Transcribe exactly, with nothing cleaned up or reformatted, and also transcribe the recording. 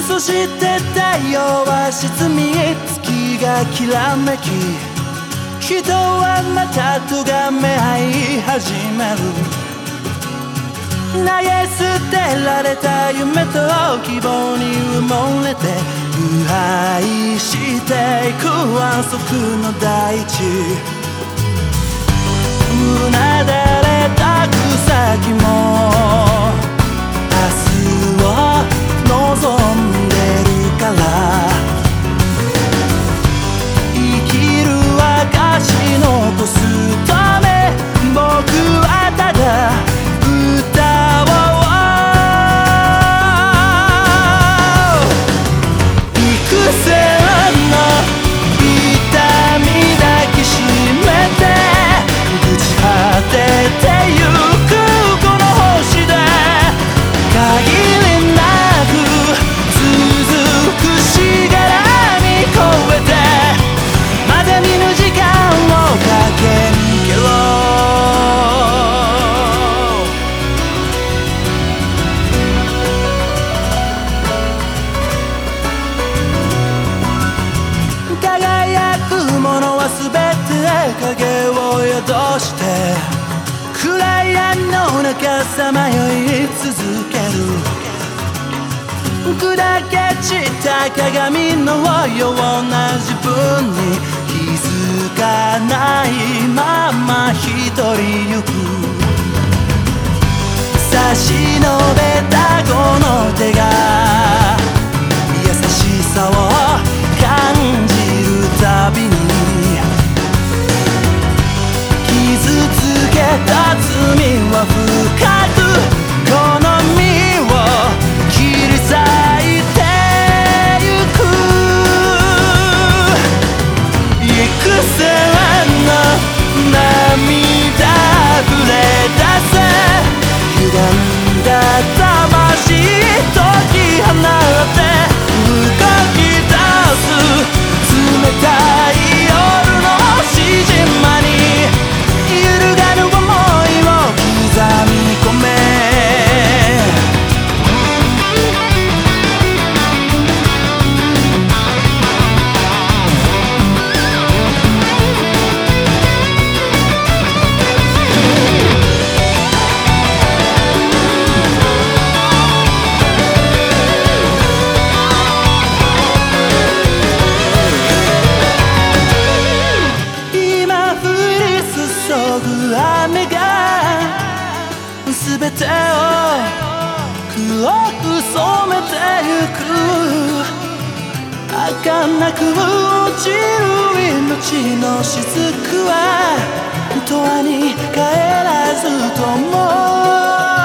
そして太陽は沈み月がきらめき人はまた咎め合い始める投げ捨てられた夢と希望に埋もれて腐敗していく安息の大地うなだれた草木も明日を望んでるから生きる証残すため僕はただ歌おう幾千の痛み抱きしめて朽ち果ててゆくこの星で限りなく続くしがらみ越えてまだ見ぬ時間を駆け抜けろ輝くものはすべて影を宿して暗闇の中さまよい続ける砕け散った鏡のような自分に気づかないまま一人行く差し伸べたこの手が優しさを感じるたびに傷つけた罪は深くこの身を切り裂いてゆく幾千の涙ぶれ出せ歪んだ魂解き放って動き出す冷たい夜のしじまに揺るがぬ想いを刻み込め雨が全てを黒く染めてゆく儚く落ちる命の雫は永遠に帰らずとも